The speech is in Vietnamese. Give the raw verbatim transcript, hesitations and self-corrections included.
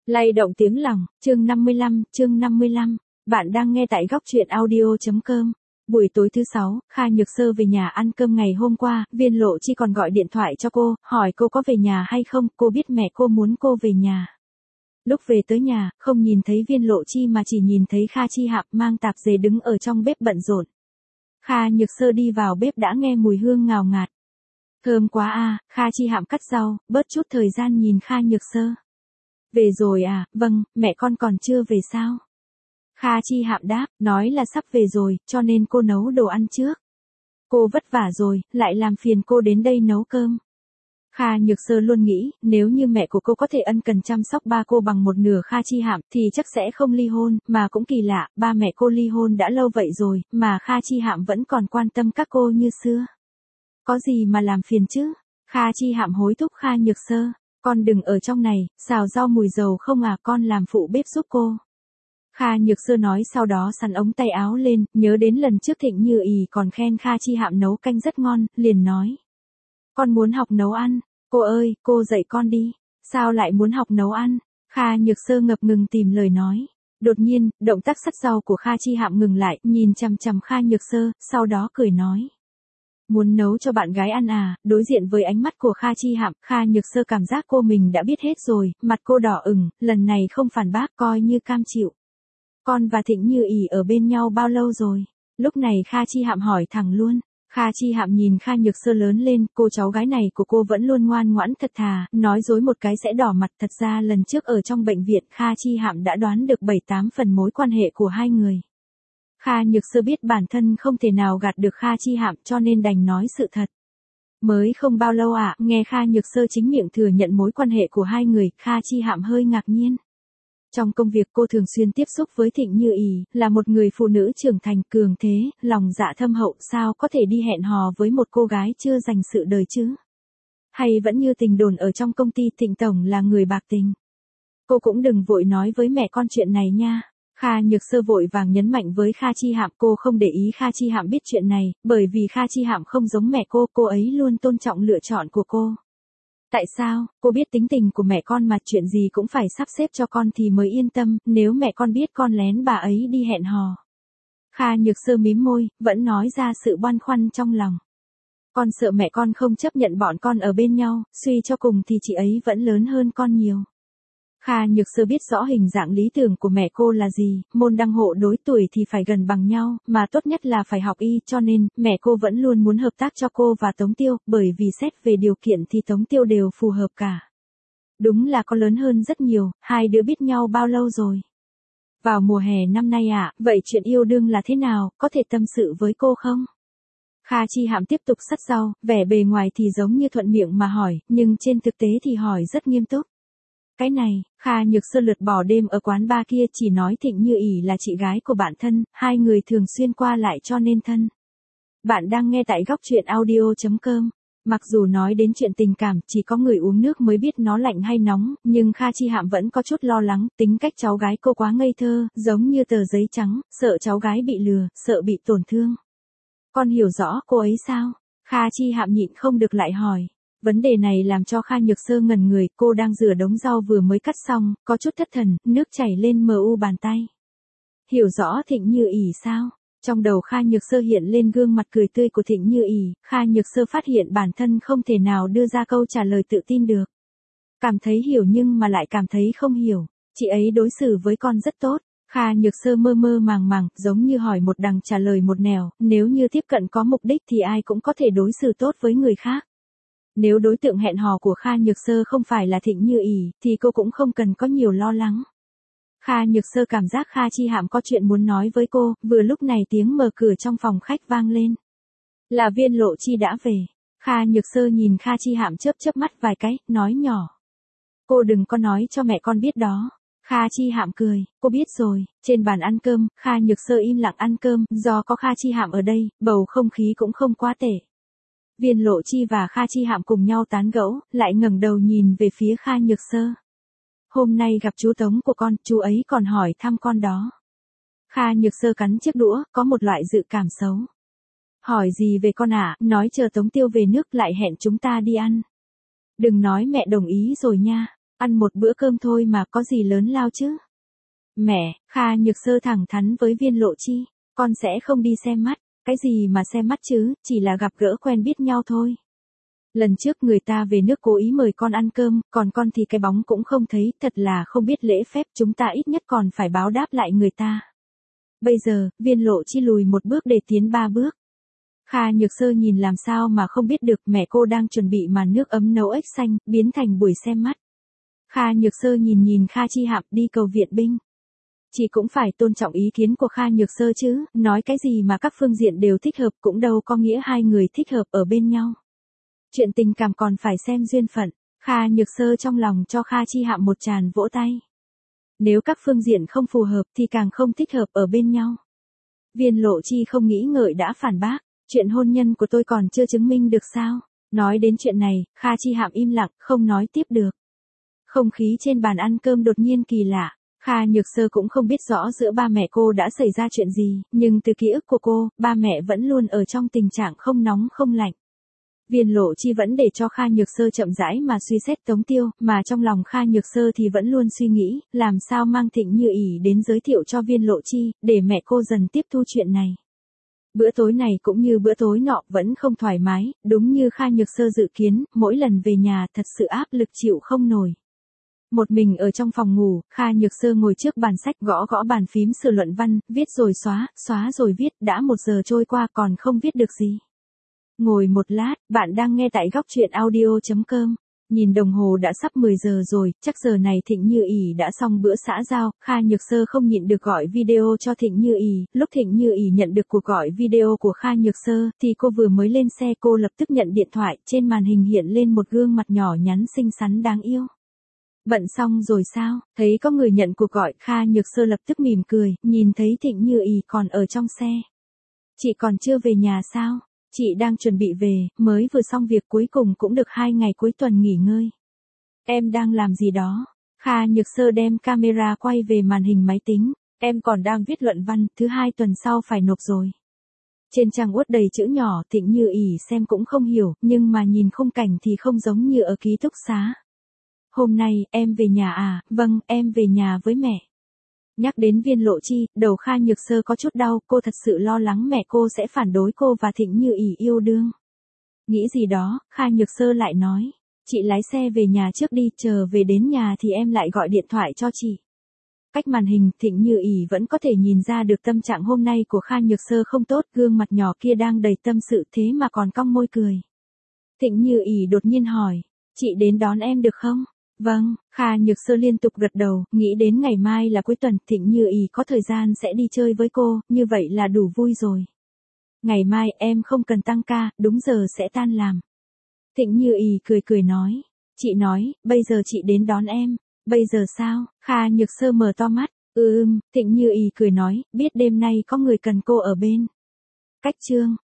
Lay động tiếng lòng, chương năm mươi lăm, chương năm mươi lăm. Bạn đang nghe tại góc truyện audio chấm com. Buổi tối thứ sáu, Kha Nhược Sơ về nhà ăn cơm ngày hôm qua, Viên Lộ Chi còn gọi điện thoại cho cô, hỏi cô có về nhà hay không, cô biết mẹ cô muốn cô về nhà. Lúc về tới nhà, không nhìn thấy Viên Lộ Chi mà chỉ nhìn thấy Kha Chi Hạp mang tạp dề đứng ở trong bếp bận rộn. Kha Nhược Sơ đi vào bếp đã nghe mùi hương ngào ngạt. Thơm quá à, Kha Chi Hạp cắt rau, bớt chút thời gian nhìn Kha Nhược Sơ. Về rồi à, vâng, mẹ con còn chưa về sao? Kha Chi Hạp đáp, nói là sắp về rồi, cho nên cô nấu đồ ăn trước. Cô vất vả rồi, lại làm phiền cô đến đây nấu cơm. Kha Nhược Sơ luôn nghĩ, nếu như mẹ của cô có thể ân cần chăm sóc ba cô bằng một nửa Kha Chi Hạp thì chắc sẽ không ly hôn, mà cũng kỳ lạ, ba mẹ cô ly hôn đã lâu vậy rồi, mà Kha Chi Hạp vẫn còn quan tâm các cô như xưa. Có gì mà làm phiền chứ? Kha Chi Hạp hối thúc Kha Nhược Sơ. Con đừng ở trong này, xào rau mùi dầu không à, con làm phụ bếp giúp cô. Kha Nhược Sơ nói, sau đó sắn ống tay áo lên, nhớ đến lần trước Thịnh Như Ý còn khen Kha Chi Hạp nấu canh rất ngon, liền nói. Con muốn học nấu ăn. Cô ơi, cô dạy con đi. Sao lại muốn học nấu ăn? Kha Nhược Sơ ngập ngừng tìm lời nói. Đột nhiên, động tác sắt rau của Kha Chi Hạp ngừng lại, nhìn chằm chằm Kha Nhược Sơ, sau đó cười nói. Muốn nấu cho bạn gái ăn à? Đối diện với ánh mắt của Kha Chi Hạp, Kha Nhược Sơ cảm giác cô mình đã biết hết rồi, mặt cô đỏ ửng, lần này không phản bác, coi như cam chịu. Con và Thịnh Như Ý ở bên nhau bao lâu rồi? Lúc này Kha Chi Hạp hỏi thẳng luôn. Kha Chi Hạp nhìn Kha Nhược Sơ lớn lên, cô cháu gái này của cô vẫn luôn ngoan ngoãn thật thà, nói dối một cái sẽ đỏ mặt. Thật ra lần trước ở trong bệnh viện, Kha Chi Hạp đã đoán được bảy tám phần mối quan hệ của hai người. Kha Nhược Sơ biết bản thân không thể nào gạt được Kha Chi Hạp cho nên đành nói sự thật. Mới không bao lâu ạ, à, nghe Kha Nhược Sơ chính miệng thừa nhận mối quan hệ của hai người, Kha Chi Hạp hơi ngạc nhiên. Trong công việc cô thường xuyên tiếp xúc với Thịnh Như Ý, là một người phụ nữ trưởng thành, cường thế, lòng dạ thâm hậu, sao có thể đi hẹn hò với một cô gái chưa dành sự đời chứ? Hay vẫn như tình đồn ở trong công ty, Thịnh Tổng là người bạc tình? Cô cũng đừng vội nói với mẹ con chuyện này nha. Kha Nhược Sơ vội vàng nhấn mạnh với Kha Chi Hạp, cô không để ý Kha Chi Hạp biết chuyện này, bởi vì Kha Chi Hạp không giống mẹ cô, cô ấy luôn tôn trọng lựa chọn của cô. Tại sao? Cô biết tính tình của mẹ con mà, chuyện gì cũng phải sắp xếp cho con thì mới yên tâm, nếu mẹ con biết con lén bà ấy đi hẹn hò. Kha Nhược Sơ mím môi, vẫn nói ra sự băn khoăn trong lòng. Con sợ mẹ con không chấp nhận bọn con ở bên nhau, suy cho cùng thì chị ấy vẫn lớn hơn con nhiều. Kha Nhược Sơ biết rõ hình dạng lý tưởng của mẹ cô là gì, môn đăng hộ đối tuổi thì phải gần bằng nhau, mà tốt nhất là phải học y, cho nên, mẹ cô vẫn luôn muốn hợp tác cho cô và Tống Tiêu, bởi vì xét về điều kiện thì Tống Tiêu đều phù hợp cả. Đúng là có lớn hơn rất nhiều, hai đứa biết nhau bao lâu rồi? Vào mùa hè năm nay ạ, à, vậy chuyện yêu đương là thế nào, có thể tâm sự với cô không? Kha Chi Hạp tiếp tục xắt rau, vẻ bề ngoài thì giống như thuận miệng mà hỏi, nhưng trên thực tế thì hỏi rất nghiêm túc. Cái này, Kha Nhược Sơ lượt bỏ đêm ở quán bar kia, chỉ nói Thịnh Như Ý là chị gái của bạn thân, hai người thường xuyên qua lại cho nên thân. Bạn đang nghe tại góc truyện audio chấm com. Mặc dù nói đến chuyện tình cảm, chỉ có người uống nước mới biết nó lạnh hay nóng, nhưng Kha Chi Hạp vẫn có chút lo lắng, tính cách cháu gái cô quá ngây thơ, giống như tờ giấy trắng, sợ cháu gái bị lừa, sợ bị tổn thương. Con hiểu rõ cô ấy sao? Kha Chi Hạp nhịn không được lại hỏi. Vấn đề này làm cho Kha Nhược Sơ ngẩn người, cô đang rửa đống rau vừa mới cắt xong, có chút thất thần, nước chảy lên mờ u bàn tay. Hiểu rõ Thịnh Như Ý sao? Trong đầu Kha Nhược Sơ hiện lên gương mặt cười tươi của Thịnh Như Ý, Kha Nhược Sơ phát hiện bản thân không thể nào đưa ra câu trả lời tự tin được. Cảm thấy hiểu nhưng mà lại cảm thấy không hiểu, chị ấy đối xử với con rất tốt. Kha Nhược Sơ mơ mơ màng màng, giống như hỏi một đằng trả lời một nẻo, nếu như tiếp cận có mục đích thì ai cũng có thể đối xử tốt với người khác. Nếu đối tượng hẹn hò của Kha Nhược Sơ không phải là Thịnh Như Ý, thì cô cũng không cần có nhiều lo lắng. Kha Nhược Sơ cảm giác Kha Chi Hạp có chuyện muốn nói với cô, vừa lúc này tiếng mở cửa trong phòng khách vang lên. Là Viên Lộ Chi đã về. Kha Nhược Sơ nhìn Kha Chi Hạp chớp chớp mắt vài cái, nói nhỏ. Cô đừng có nói cho mẹ con biết đó. Kha Chi Hạp cười, cô biết rồi. Trên bàn ăn cơm, Kha Nhược Sơ im lặng ăn cơm, do có Kha Chi Hạp ở đây, bầu không khí cũng không quá tệ. Viên Lộ Chi và Kha Chi Hạp cùng nhau tán gẫu, lại ngẩng đầu nhìn về phía Kha Nhược Sơ. Hôm nay gặp chú Tống của con, chú ấy còn hỏi thăm con đó. Kha Nhược Sơ cắn chiếc đũa, có một loại dự cảm xấu. Hỏi gì về con ạ, à? Nói chờ Tống Tiêu về nước lại hẹn chúng ta đi ăn. Đừng nói mẹ đồng ý rồi nha. Ăn một bữa cơm thôi mà có gì lớn lao chứ. Mẹ, Kha Nhược Sơ thẳng thắn với Viên Lộ Chi, con sẽ không đi xem mắt, cái gì mà xem mắt chứ, chỉ là gặp gỡ quen biết nhau thôi. Lần trước người ta về nước cố ý mời con ăn cơm, còn con thì cái bóng cũng không thấy, thật là không biết lễ phép, chúng ta ít nhất còn phải báo đáp lại người ta. Bây giờ, Viên Lộ Chi lùi một bước để tiến ba bước. Kha Nhược Sơ nhìn làm sao mà không biết được mẹ cô đang chuẩn bị màn nước ấm nấu ếch xanh, biến thành buổi xem mắt. Kha Nhược Sơ nhìn nhìn Kha Chi Hạm đi cầu viện binh. Chị cũng phải tôn trọng ý kiến của Kha Nhược Sơ chứ, nói cái gì mà các phương diện đều thích hợp cũng đâu có nghĩa hai người thích hợp ở bên nhau. Chuyện tình cảm còn phải xem duyên phận, Kha Nhược Sơ trong lòng cho Kha Chi Hạm một tràng vỗ tay. Nếu các phương diện không phù hợp thì càng không thích hợp ở bên nhau. Viên Lộ Chi không nghĩ ngợi đã phản bác, chuyện hôn nhân của tôi còn chưa chứng minh được sao? Nói đến chuyện này, Kha Chi Hạm im lặng, không nói tiếp được. Không khí trên bàn ăn cơm đột nhiên kỳ lạ. Kha Nhược Sơ cũng không biết rõ giữa ba mẹ cô đã xảy ra chuyện gì, nhưng từ ký ức của cô, ba mẹ vẫn luôn ở trong tình trạng không nóng không lạnh. Viên Lộ Chi vẫn để cho Kha Nhược Sơ chậm rãi mà suy xét Tống Tiêu, mà trong lòng Kha Nhược Sơ thì vẫn luôn suy nghĩ, làm sao mang Thịnh Như ỷ đến giới thiệu cho Viên Lộ Chi, để mẹ cô dần tiếp thu chuyện này. Bữa tối này cũng như bữa tối nọ vẫn không thoải mái, đúng như Kha Nhược Sơ dự kiến, mỗi lần về nhà thật sự áp lực chịu không nổi. Một mình ở trong phòng ngủ, Kha Nhược Sơ ngồi trước bàn sách gõ gõ bàn phím sửa luận văn, viết rồi xóa, xóa rồi viết, đã một giờ trôi qua còn không viết được gì. Ngồi một lát, bạn đang nghe tại góc truyện audio chấm com. Nhìn đồng hồ đã sắp mười giờ rồi, chắc giờ này Thịnh Như ỷ đã xong bữa xã giao, Kha Nhược Sơ không nhịn được gọi video cho Thịnh Như ỷ. Lúc Thịnh Như ỷ nhận được cuộc gọi video của Kha Nhược Sơ, thì cô vừa mới lên xe cô lập tức nhận điện thoại, trên màn hình hiện lên một gương mặt nhỏ nhắn xinh xắn đáng yêu. Bận xong rồi sao? Thấy có người nhận cuộc gọi, Kha Nhược Sơ lập tức mỉm cười, nhìn thấy Thịnh Như ỷ còn ở trong xe. Chị còn chưa về nhà sao? Chị đang chuẩn bị về, mới vừa xong việc cuối cùng cũng được hai ngày cuối tuần nghỉ ngơi. Em đang làm gì đó? Kha Nhược Sơ đem camera quay về màn hình máy tính. Em còn đang viết luận văn, thứ hai tuần sau phải nộp rồi. Trên trang uất đầy chữ nhỏ, Thịnh Như ỷ xem cũng không hiểu, nhưng mà nhìn khung cảnh thì không giống như ở ký túc xá. Hôm nay, em về nhà à? Vâng, em về nhà với mẹ. Nhắc đến Viên Lộ Chi, đầu Kha Nhược Sơ có chút đau, cô thật sự lo lắng mẹ cô sẽ phản đối cô và Thịnh Như ỷ yêu đương. Nghĩ gì đó, Kha Nhược Sơ lại nói, chị lái xe về nhà trước đi, chờ về đến nhà thì em lại gọi điện thoại cho chị. Cách màn hình, Thịnh Như ỷ vẫn có thể nhìn ra được tâm trạng hôm nay của Kha Nhược Sơ không tốt, gương mặt nhỏ kia đang đầy tâm sự thế mà còn cong môi cười. Thịnh Như ỷ đột nhiên hỏi, chị đến đón em được không? Vâng, Kha Nhược Sơ liên tục gật đầu, nghĩ đến ngày mai là cuối tuần, Thịnh Như ỷ có thời gian sẽ đi chơi với cô, như vậy là đủ vui rồi. Ngày mai em không cần tăng ca, đúng giờ sẽ tan làm. Thịnh Như ỷ cười cười nói, chị nói, bây giờ chị đến đón em, bây giờ sao? Kha Nhược Sơ mở to mắt, ừm, Thịnh Như ỷ cười nói, biết đêm nay có người cần cô ở bên. Cách chương